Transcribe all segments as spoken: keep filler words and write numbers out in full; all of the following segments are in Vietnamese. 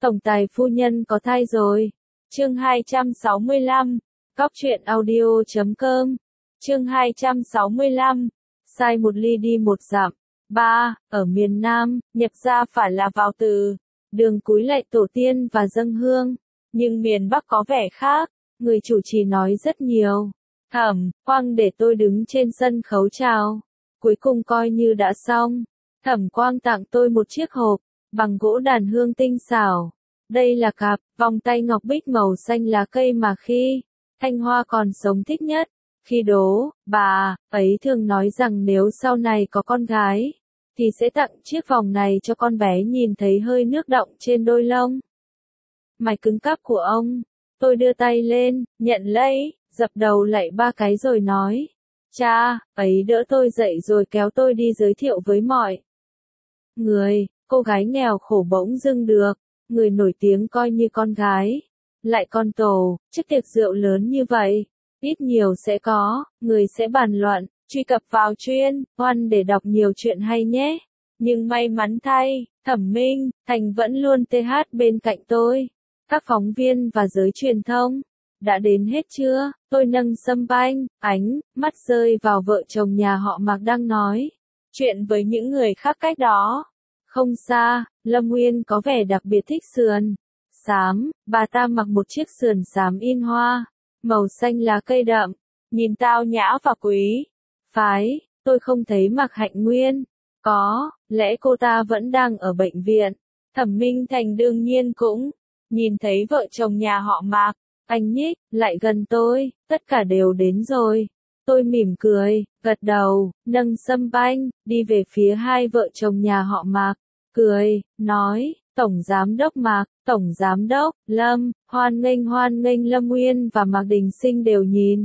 Tổng tài phu nhân có thai rồi. Chương hai trăm sáu mươi lăm, cóc truyện audio chấm com. Chương hai trăm sáu mươi lăm, sai một ly đi một dặm. Ba, ở miền Nam, nhập gia phải là vào từ, đường cúi lạy tổ tiên và dâng hương. Nhưng miền Bắc có vẻ khác, người chủ trì nói rất nhiều. Thẩm Quang để tôi đứng trên sân khấu chào. Cuối cùng coi như đã xong. Thẩm Quang tặng tôi một chiếc hộp, bằng gỗ đàn hương tinh xảo. Đây là cặp, vòng tay ngọc bích màu xanh lá cây mà khi Thanh Hoa còn sống thích nhất. Khi đố, bà ấy thường nói rằng nếu sau này có con gái, thì sẽ tặng chiếc vòng này cho con bé nhìn thấy hơi nước đọng trên đôi lông mày cứng cáp của ông. Tôi đưa tay lên, nhận lấy, dập đầu lạy ba cái rồi nói. Cha, ấy đỡ tôi dậy rồi kéo tôi đi giới thiệu với mọi người. Cô gái nghèo khổ bỗng dưng được người nổi tiếng coi như con gái. Lại còn tổ chức tiệc rượu lớn như vậy. Ít nhiều sẽ có người sẽ bàn luận. Truy cập vào chuyên Hoan để đọc nhiều chuyện hay nhé. Nhưng may mắn thay, Thẩm Minh Thành vẫn luôn tê hát bên cạnh tôi. Các phóng viên và giới truyền thông đã đến hết chưa? Tôi nâng sâm banh, ánh mắt rơi vào vợ chồng nhà họ Mạc đang nói chuyện với những người khác cách đó. Không xa, Lâm Nguyên có vẻ đặc biệt thích sườn xám. Bà ta mặc một chiếc sườn xám in hoa, màu xanh lá cây đậm, nhìn tao nhã và quý phái. Tôi không thấy Mạc Hạnh Nguyên. Có lẽ cô ta vẫn đang ở bệnh viện. Thẩm Minh Thành đương nhiên cũng nhìn thấy vợ chồng nhà họ Mạc. Anh nhích lại gần tôi. Tất cả đều đến rồi. Tôi mỉm cười, gật đầu, nâng sâm banh, đi về phía hai vợ chồng nhà họ Mạc. Cười, nói, Tổng Giám đốc Mạc, Tổng Giám đốc Lâm, hoan nghênh hoan nghênh. Lâm Nguyên và Mạc Đình Sinh đều nhìn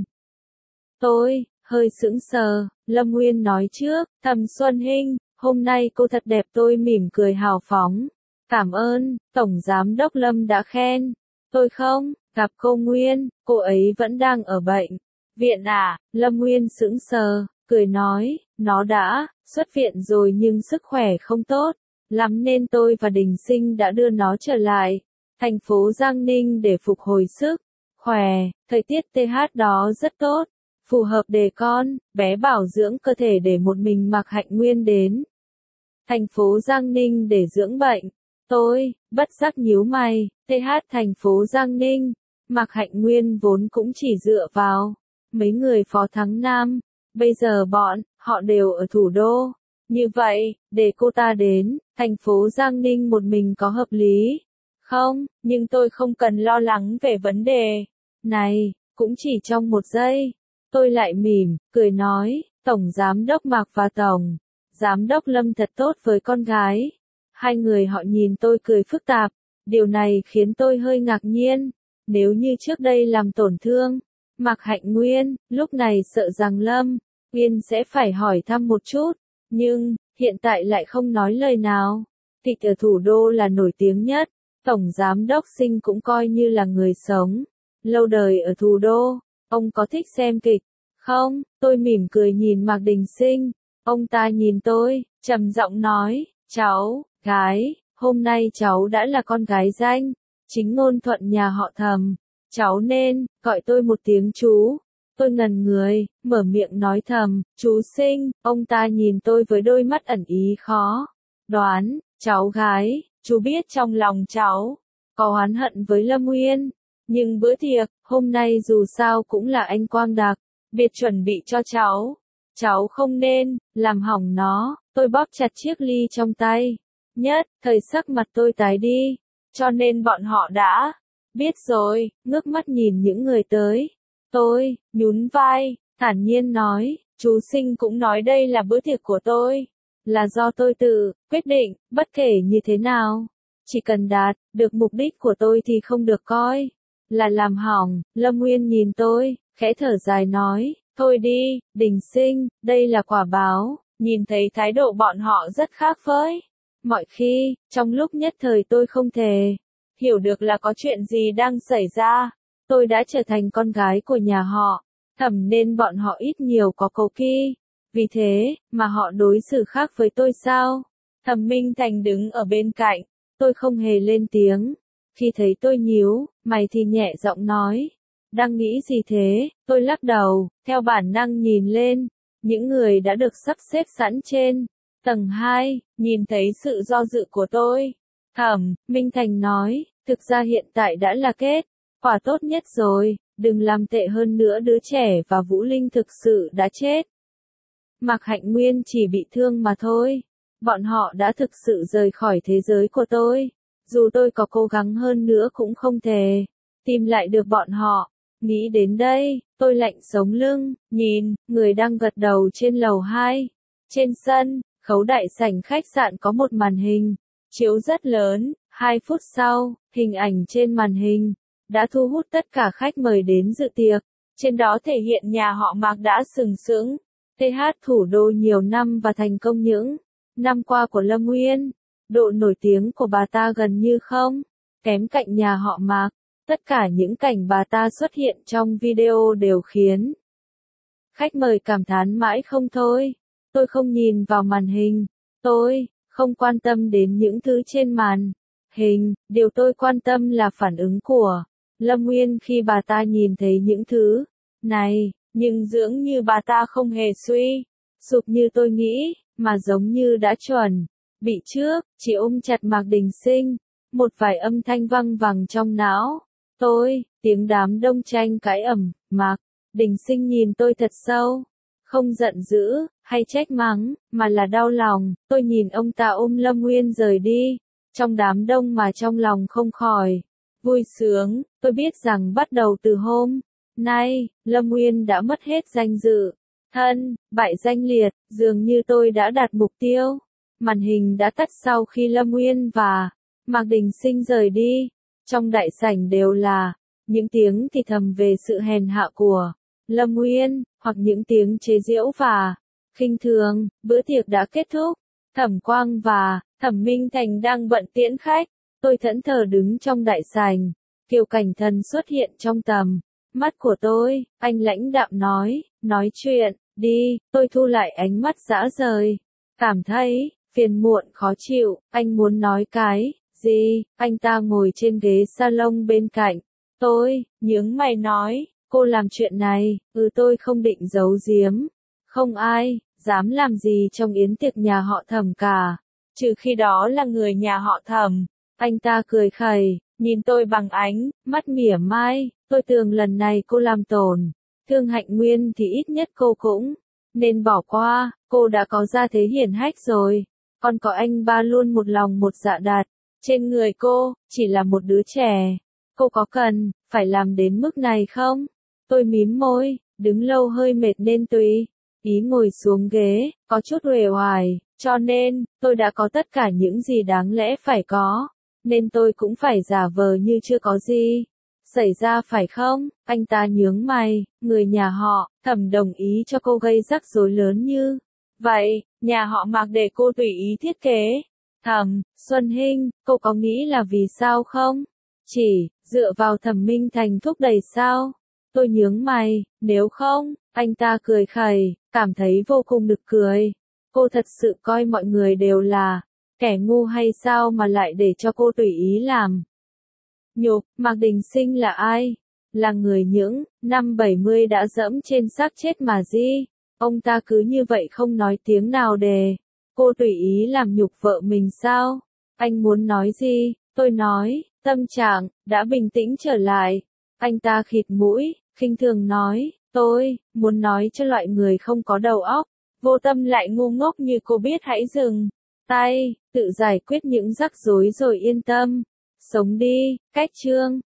tôi, hơi sững sờ. Lâm Nguyên nói trước, Thẩm Xuân Hinh, hôm nay cô thật đẹp. Tôi mỉm cười hào phóng. Cảm ơn, Tổng Giám đốc Lâm đã khen. Tôi không gặp cô Nguyên, cô ấy vẫn đang ở bệnh viện à? Lâm Nguyên sững sờ, cười nói, nó đã xuất viện rồi nhưng sức khỏe không tốt lắm nên tôi và Đình Sinh đã đưa nó trở lại thành phố Giang Ninh để phục hồi sức khỏe. Thời tiết tê hát đó rất tốt, phù hợp để con bé bảo dưỡng cơ thể để một mình Mạc Hạnh Nguyên đến thành phố Giang Ninh để dưỡng bệnh. Tôi bất giác nhíu mày. tê hát thành phố Giang Ninh. Mạc Hạnh Nguyên vốn cũng chỉ dựa vào mấy người Phó Thắng Nam. Bây giờ bọn họ đều ở thủ đô. Như vậy, để cô ta đến thành phố Giang Ninh một mình có hợp lý không? Nhưng tôi không cần lo lắng về vấn đề này. Cũng chỉ trong một giây, tôi lại mỉm cười nói, Tổng Giám đốc Mạc và Tổng Giám đốc Lâm thật tốt với con gái. Hai người họ nhìn tôi cười phức tạp. Điều này khiến tôi hơi ngạc nhiên. Nếu như trước đây làm tổn thương Mạc Hạnh Nguyên, lúc này sợ rằng Lâm Nguyên sẽ phải hỏi thăm một chút. Nhưng, hiện tại lại không nói lời nào. Kịch ở thủ đô là nổi tiếng nhất. Tổng Giám đốc Sinh cũng coi như là người sống lâu đời ở thủ đô. Ông có thích xem kịch không? Tôi mỉm cười nhìn Mạc Đình Sinh. Ông ta nhìn tôi, trầm giọng nói, cháu gái, hôm nay cháu đã là con gái danh chính ngôn thuận nhà họ Thẩm. Cháu nên gọi tôi một tiếng chú. Tôi ngần người, mở miệng nói thầm, chú Sinh. Ông ta nhìn tôi với đôi mắt ẩn ý khó đoán. Cháu gái, chú biết trong lòng cháu có oán hận với Lâm Nguyên. Nhưng bữa tiệc hôm nay dù sao cũng là anh Quang đặc biệt chuẩn bị cho cháu. Cháu không nên làm hỏng nó. Tôi bóp chặt chiếc ly trong tay. Nhất thời sắc mặt tôi tái đi. Cho nên bọn họ đã biết rồi. Ngước mắt nhìn những người tới. Tôi nhún vai, thản nhiên nói, chú Sinh cũng nói đây là bữa tiệc của tôi. Là do tôi tự quyết định, bất kể như thế nào. Chỉ cần đạt được mục đích của tôi thì không được coi là làm hỏng. Lâm Nguyên nhìn tôi, khẽ thở dài nói, thôi đi, Đình Sinh, đây là quả báo. Nhìn thấy thái độ bọn họ rất khác với mọi khi. Trong lúc nhất thời tôi không thể hiểu được là có chuyện gì đang xảy ra. Tôi đã trở thành con gái của nhà họ Thẩm nên bọn họ ít nhiều có cầu kỳ. Vì thế, mà họ đối xử khác với tôi sao? Thẩm Minh Thành đứng ở bên cạnh. Tôi không hề lên tiếng. Khi thấy tôi nhíu mày thì nhẹ giọng nói, đang nghĩ gì thế? Tôi lắc đầu, theo bản năng nhìn lên, những người đã được sắp xếp sẵn trên tầng hai, nhìn thấy sự do dự của tôi. Thẩm Minh Thành nói, thực ra hiện tại đã là kết quả tốt nhất rồi, đừng làm tệ hơn nữa, đứa trẻ và Vũ Linh thực sự đã chết. Mạc Hạnh Nguyên chỉ bị thương mà thôi. Bọn họ đã thực sự rời khỏi thế giới của tôi. Dù tôi có cố gắng hơn nữa cũng không thể tìm lại được bọn họ. Nghĩ đến đây, tôi lạnh sống lưng, nhìn, người đang gật đầu trên lầu hai. Trên sân, khấu đại sảnh khách sạn có một màn hình chiếu rất lớn. Hai phút sau, hình ảnh trên màn hình đã thu hút tất cả khách mời đến dự tiệc. Trên đó thể hiện nhà họ Mạc đã sừng sững tê hát thủ đô nhiều năm và thành công những năm qua của Lâm Nguyên. Độ nổi tiếng của bà ta gần như không kém cạnh nhà họ Mạc. Tất cả những cảnh bà ta xuất hiện trong video đều khiến khách mời cảm thán mãi không thôi. Tôi không nhìn vào màn hình. Tôi không quan tâm đến những thứ trên màn hình. Điều tôi quan tâm là phản ứng của Lâm Nguyên khi bà ta nhìn thấy những thứ này. Nhưng dường như bà ta không hề suy sụp như tôi nghĩ, mà giống như đã chuẩn bị trước. Chỉ ôm chặt Mạc Đình Sinh. Một vài âm thanh văng vẳng trong não tôi, tiếng đám đông tranh cãi ầm. Mạc Đình Sinh nhìn tôi thật sâu, không giận dữ hay trách mắng, mà là đau lòng. Tôi nhìn ông ta ôm Lâm Nguyên rời đi trong đám đông mà trong lòng không khỏi vui sướng. Tôi biết rằng bắt đầu từ hôm nay, Lâm Nguyên đã mất hết danh dự, thân bại danh liệt. Dường như tôi đã đạt mục tiêu. Màn hình đã tắt sau khi Lâm Nguyên và Mạc Đình Sinh rời đi. Trong đại sảnh đều là những tiếng thì thầm về sự hèn hạ của Lâm Nguyên, hoặc những tiếng chế giễu và khinh thường. Bữa tiệc đã kết thúc. Thẩm Quang và Thẩm Minh Thành đang bận tiễn khách. Tôi thẫn thờ đứng trong đại sảnh. Kiều Cảnh Thần xuất hiện trong tầm mắt của tôi. Anh lãnh đạm nói, nói chuyện đi. Tôi thu lại ánh mắt dã rời. Cảm thấy phiền muộn khó chịu. Anh muốn nói cái gì? Anh ta ngồi trên ghế salon bên cạnh tôi, nhướng mày nói, cô làm chuyện này. Ừ, tôi không định giấu giếm. Không ai dám làm gì trong yến tiệc nhà họ Thẩm cả, trừ khi đó là người nhà họ Thẩm. Anh ta cười khẩy, nhìn tôi bằng ánh mắt mỉa mai. Tôi tưởng lần này cô làm tổn thương Hạnh Nguyên thì ít nhất cô cũng nên bỏ qua. Cô đã có gia thế hiển hách rồi. Còn có anh ba luôn một lòng một dạ đặt trên người cô, chỉ là một đứa trẻ. Cô có cần phải làm đến mức này không? Tôi mím môi, đứng lâu hơi mệt nên tùy ý ngồi xuống ghế, có chút uể oải. Cho nên, tôi đã có tất cả những gì đáng lẽ phải có, nên tôi cũng phải giả vờ như chưa có gì xảy ra phải không? Anh ta nhướng mày, người nhà họ Thẩm đồng ý cho cô gây rắc rối lớn như vậy. Nhà họ Mạc để cô tùy ý thiết kế. Thẩm Xuân Hinh, cô có nghĩ là vì sao không? Chỉ dựa vào Thẩm Minh Thành thúc đẩy sao? Tôi nhướng mày, nếu không. Anh ta cười khẩy, cảm thấy vô cùng nực cười. Cô thật sự coi mọi người đều là kẻ ngu hay sao mà lại để cho cô tùy ý làm nhục? Mạc Đình Sinh là ai? Là người những năm bảy mươi đã dẫm trên xác chết mà gì? Ông ta cứ như vậy không nói tiếng nào để cô tùy ý làm nhục vợ mình sao? Anh muốn nói gì? Tôi nói, tâm trạng đã bình tĩnh trở lại. Anh ta khịt mũi, khinh thường nói, tôi muốn nói cho loại người không có đầu óc, vô tâm lại ngu ngốc như cô biết hãy dừng tay, tự giải quyết những rắc rối rồi yên tâm sống đi. Cách chương